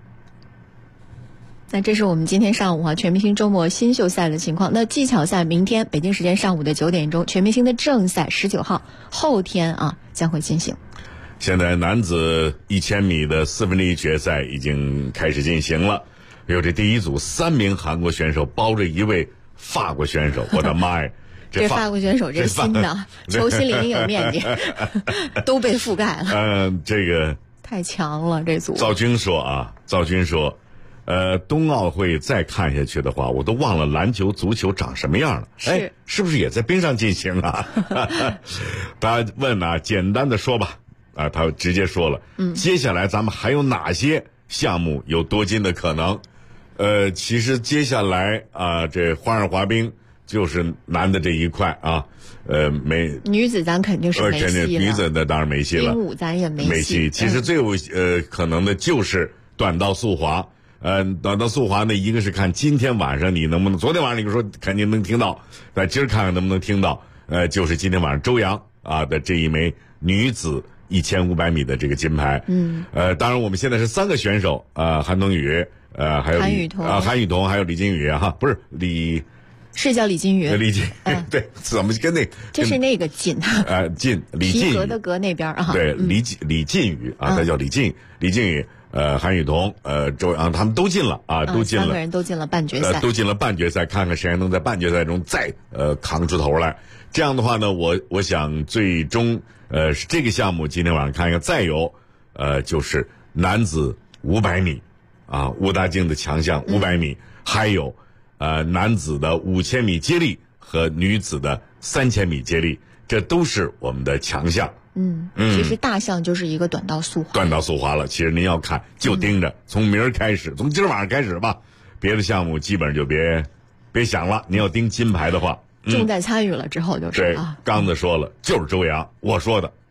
那这是我们今天上午全明星周末新秀赛的情况。那技巧赛明天北京时间上午的9点钟，全明星的正赛19号后天将会进行。 现在男子1000米的4分之一决赛已经开始进行了。这第一组3名韩国选手包着1位法国选手，我的妈呀！ 这法国选手这新的球心里阴影面积都被覆盖了。 这个太强了，这组。 赵军说，冬奥会再看下去的话，我都忘了篮球、足球长什么样了。是不是也在冰上进行啊？大家问简单的说吧。他直接说了，接下来咱们还有哪些项目有夺金的可能？其实接下来这花样滑冰就是男的这一块女子咱肯定是没戏了， 女子的当然没戏了， 冰舞咱也没戏。其实最有可能的就是短道速滑。短道速滑呢，一个是看今天晚上你能不能，昨天晚上你说肯定能听到，但今儿看看能不能听到。就是今天晚上周洋的这一枚女子1500米的这个金牌。当然我们现在是3个选手，韩冬雨，还有韩雨桐，还有李金宇不是李。 是叫李金宇， 对，怎么跟那？ 这是那个锦李进宇， 皮革的革那边对，李进宇他叫李进宇，韩雨桐，周洋他们都进了都进了，3 个人都进了半决赛， 都进了半决赛，看看谁还能在半决赛中再扛出头来。这样的话呢，我想最终这个项目今天晚上看一看，再有就是男子500米吴大靖的强项500米，还有男子的5000米接力和女子的3000米接力，这都是我们的强项。 其实大项就是一个短道速滑了。其实您要看就盯着，从明儿开始，从今儿晚上开始吧，别的项目基本上就别想了。您要盯金牌的话， 重在参与了之后就是对，刚子说了，就是周洋，我说的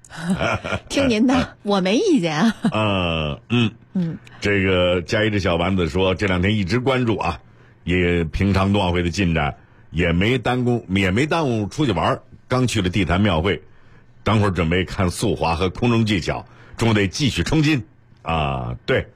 听您的，我没意见啊。 这个嘉义的小丸子说，这2天一直关注啊，也平常冬奥会的进展，也没耽误出去玩，刚去了地坛庙会，等会儿准备看速滑和空中技巧，中国队继续冲金啊！对，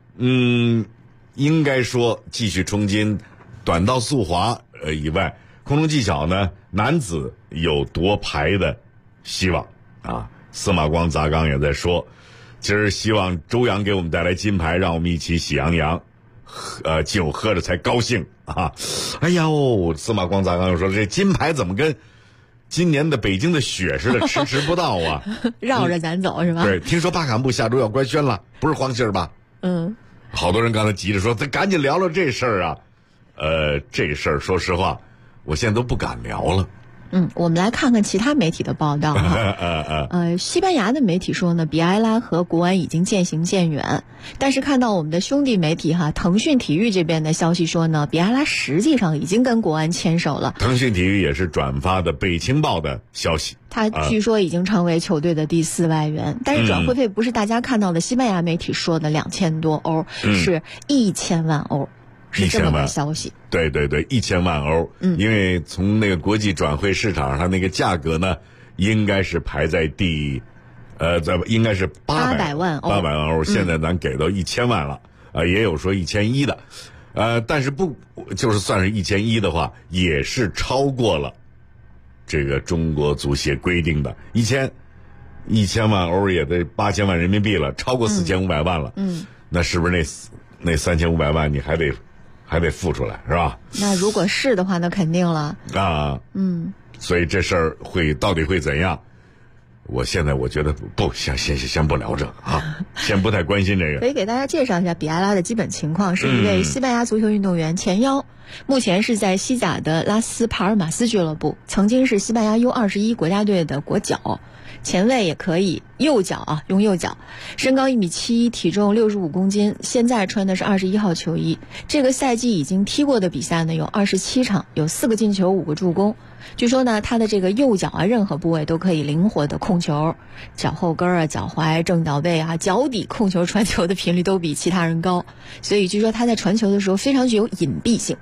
应该说继续冲金，短道速滑以外，空中技巧呢，男子有夺牌的希望啊。司马光砸缸也在说，今儿希望周洋给我们带来金牌，让我们一起喜洋洋，酒喝着才高兴啊！哎呦，司马光砸缸又说，这金牌怎么跟今年的北京的雪似的，迟不到啊？ 绕着咱走是吧？ 对，听说巴坎布下周要官宣了，不是黄信儿吧？好多人刚才急着说，咱赶紧聊聊这事儿啊。这事儿说实话，我现在都不敢聊了。 我们来看看其他媒体的报道哈。西班牙的媒体说呢，比埃拉和国安已经渐行渐远，但是看到我们的兄弟媒体哈，腾讯体育这边的消息说呢，比埃拉实际上已经跟国安牵手了。 腾讯体育也是转发的北青报的消息， 他据说已经成为球队的第4外援，但是转会费不是大家看到的西班牙媒体说的2000多欧，是1000万欧。是这么个消息， 对，1000万欧。因为从那个国际转会市场上那个价格呢，应该是排在应该是800万欧。现在咱给到1000万了，也有说1100的，但是不就是算是1100的话，也是超过了这个中国足协规定的1000万欧，也得8000万人民币了，超过4500万了。那是不是那3500万你还得付出来是吧？ 那如果是的话，那肯定了啊。所以这事儿到底会怎样？我现在我觉得先不聊这啊，先不太关心这个。 可以给大家介绍一下比埃拉的基本情况，是一位西班牙足球运动员，前腰，目前是在西甲的拉斯帕尔马斯俱乐部，曾经是西班牙 U21 国家队的国脚。前卫也可以，右脚啊，用右脚，身高1.71米，体重65公斤，现在穿的是21号球衣。这个赛季已经踢过的比赛呢有27场，有4个进球，5个助攻。据说呢，他的这个右脚啊，任何部位都可以灵活的控球，脚后跟啊、脚踝、正脚背啊、脚底控球传球的频率都比其他人高，所以据说他在传球的时候非常具有隐蔽性。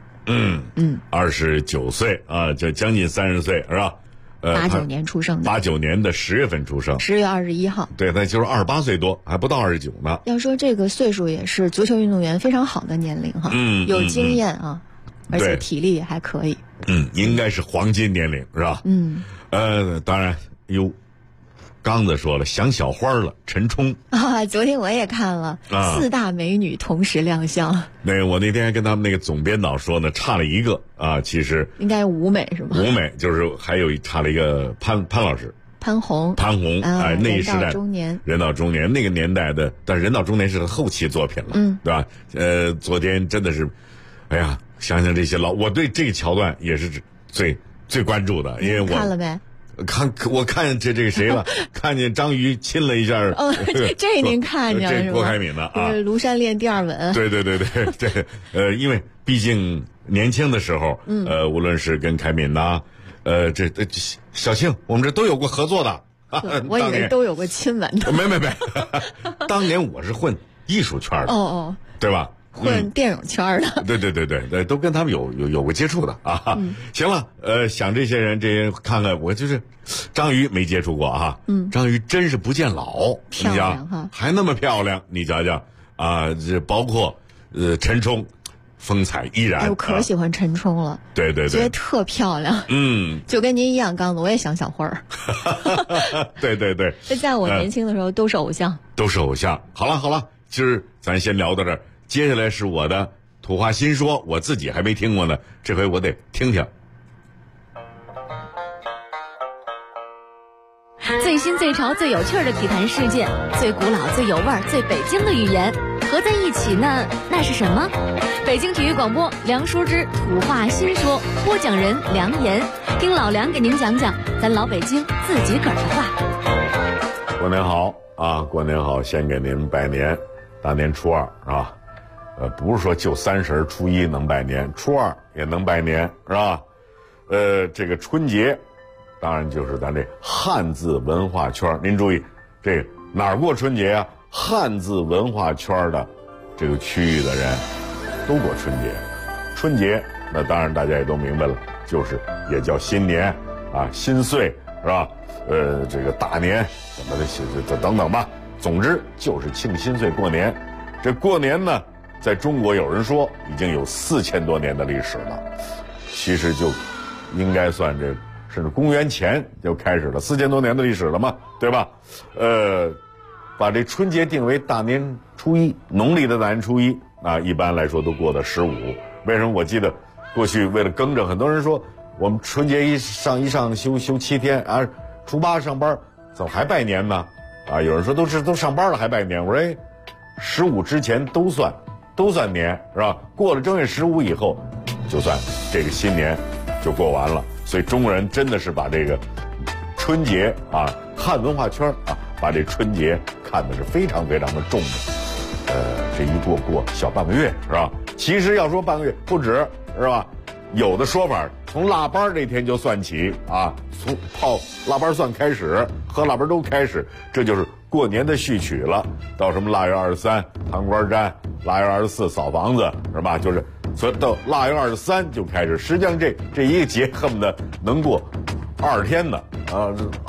29岁啊，就将近30岁是吧 ？89年出生的 ，89年的10月份出生 ，10月21号。 对，他就是28岁多，还不到29呢。 要说这个岁数也是足球运动员非常好的年龄哈，有经验啊，而且体力也还可以。 应该是黄金年龄是吧？当然刚子说了，想小花了，陈冲啊，昨天我也看了，4大美女同时亮相。 我那天还跟他们那个总编导说呢，差了一个啊，其实应该吴美是吗？ 吴美就是还有差了一个潘老师， 潘虹， 那一时代人到中年那个年代的，但是人到中年是他后期作品了，对吧？昨天真的是，哎呀，想想这些我对这个桥段也是最关注的，因为我看了没？ 我看这个谁了？看见张瑜亲了一下。 这您看见了是吧？ 这郭凯敏的啊， 庐山恋第2吻。 对，因为毕竟年轻的时候，无论是跟凯敏呐，这小庆，我们这都有过合作的。 我以为都有过亲吻的。 没，当年我是混艺术圈的，对吧？ 混电影圈的， 对，都跟他们有过接触的啊。行了，想这些人看看，我就是张瑜没接触过啊。张瑜真是不见老， 漂亮哈， 还那么漂亮，你瞧瞧啊，这包括陈冲，风采依然。 我可喜欢陈冲了， 对， 觉得特漂亮。就跟您一样，刚子我也想小花儿。 对， 这在我年轻的时候都是偶像。 好了，今儿咱先聊到这儿。接下来是我的土话新说，我自己还没听过呢，这回我得听听。 最新最潮最有趣的体坛事件，最古老最有味儿最北京的语言合在一起呢，那是什么？北京体育广播梁淑之土话新说，播讲人梁岩，听老梁给您讲讲咱老北京自己个儿的话。 过年好啊，过年好，先给您拜年，大年初2啊。不是说就30、初1能拜年，初2也能拜年，是吧？这个春节当然就是咱这汉字文化圈。您注意，这个哪儿过春节啊？汉字文化圈的这个区域的人都过春节。春节那当然大家也都明白了，就是也叫新年啊，新岁是吧？这个大年怎么的等等吧。总之就是庆新岁过年。这过年呢，在中国有人说已经有4000多年的历史了，其实就应该算这甚至公元前就开始了4000多年的历史了嘛，对吧？把这春节定为大年初一，农历的大年初一啊，一般来说都过到15。为什么？我记得过去为了更正，很多人说我们春节一上休7天啊，初8上班，怎么还拜年呢？啊，有人说都上班了还拜年，我说15之前都算年是吧？过了正月15以后，就算这个新年就过完了。所以中国人真的是把这个春节啊，汉文化圈啊，把这春节看的是非常非常的重的。这一过小半个月是吧？其实要说半个月不止是吧？有的说法从腊八这天就算起啊，从泡腊八蒜开始，喝腊八粥开始，这就是过年的序曲了。到什么腊月23糖瓜粘，腊月24扫房子是吧？就是所以到腊月23就开始。实际上这一个节恨不得能过20天呢啊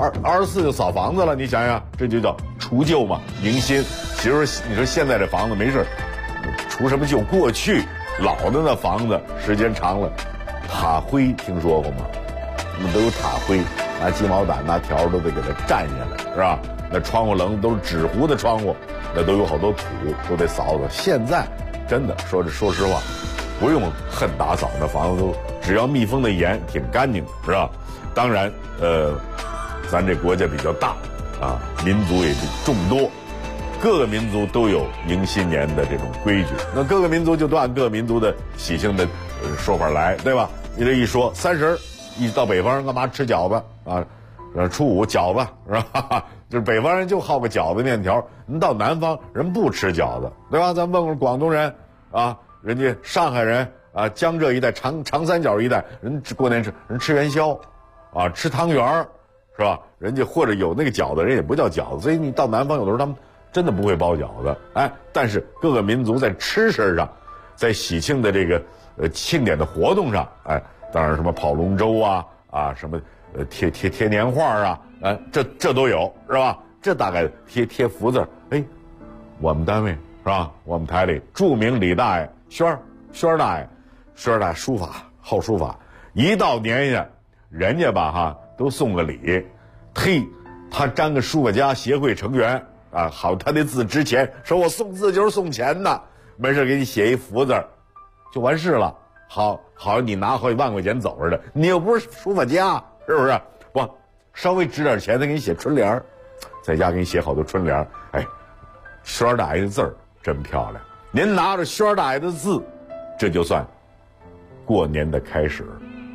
，24就扫房子了。你想想，这就叫除旧嘛，迎新。其实你说现在这房子没事，除什么旧？过去老的那房子时间长了，塔灰听说过吗？我们都有塔灰，拿鸡毛掸拿条都得给它蘸下来，是吧？那窗户棱都是纸糊的窗户，那都有好多土，都得扫扫。现在真的说实话，不用恨打扫，那房子都只要密封的严，挺干净，是吧？当然，咱这国家比较大啊，民族也众多。各个民族都有迎新年的这种规矩，那各个民族就都按各个民族的喜庆的说法来，对吧？你这一说30，一到北方人干嘛吃饺子啊？初5饺子是吧？就是北方人就好个饺子面条，您到南方人不吃饺子，对吧？咱问问广东人啊，人家上海人啊，江浙一带长三角一带人过年人吃元宵啊，吃汤圆是吧？人家或者有那个饺子，人也不叫饺子，所以你到南方有的时候他们真的不会包饺子，但是各个民族在吃食上，在喜庆的这个庆典的活动上，当然什么跑龙舟啊，什么贴年画啊，这都有是吧？这大概贴福字，我们单位是吧？我们台里著名李大爷轩大爷书法好书法，一到年下，人家吧都送个礼，他沾个书法家协会成员。好，他那字值钱，说我送字就是送钱的，没事给你写一福字，就完事了。好，你拿好几万块钱走着的，你又不是书法家，是不是？不，稍微值点钱，他给你写春联，在家给你写好多春联。轩大爷的字儿真漂亮，您拿着轩大爷的字，这就算过年的开始。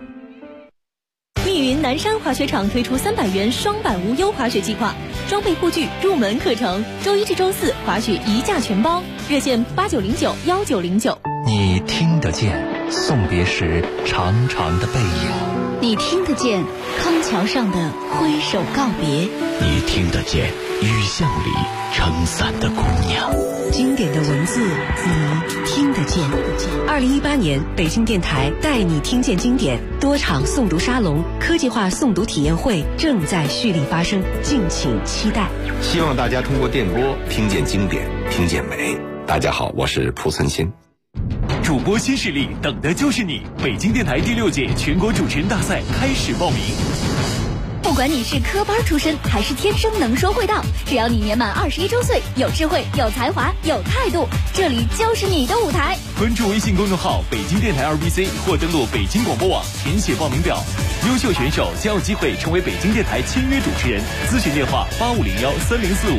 密云南山滑雪场推出300元双板无忧滑雪计划，装备护具、入门课程，周1至周4滑雪一价全包，热线89091909。 你听得见送别时长长的背影， 你听得见康桥上的挥手告别， 你听得见雨巷里撑伞的姑娘。 经典的文字，你听得见。2018年，北京电台带你听见经典多场诵读沙龙、科技化诵读体验会正在蓄力发生，敬请期待。 希望大家通过电波听见经典，听见美。大家好，我是蒲存昕。 主播新势力，等的就是你！北京电台第6届全国主持人大赛开始报名。 不管你是科班出身还是天生能说会道，只要你年满21周岁，有智慧、有才华、有态度，这里就是你的舞台。 关注微信公众号北京电台2BC 或登录北京广播网填写报名表，优秀选手将有机会成为北京电台签约主持人。咨询电话85013045。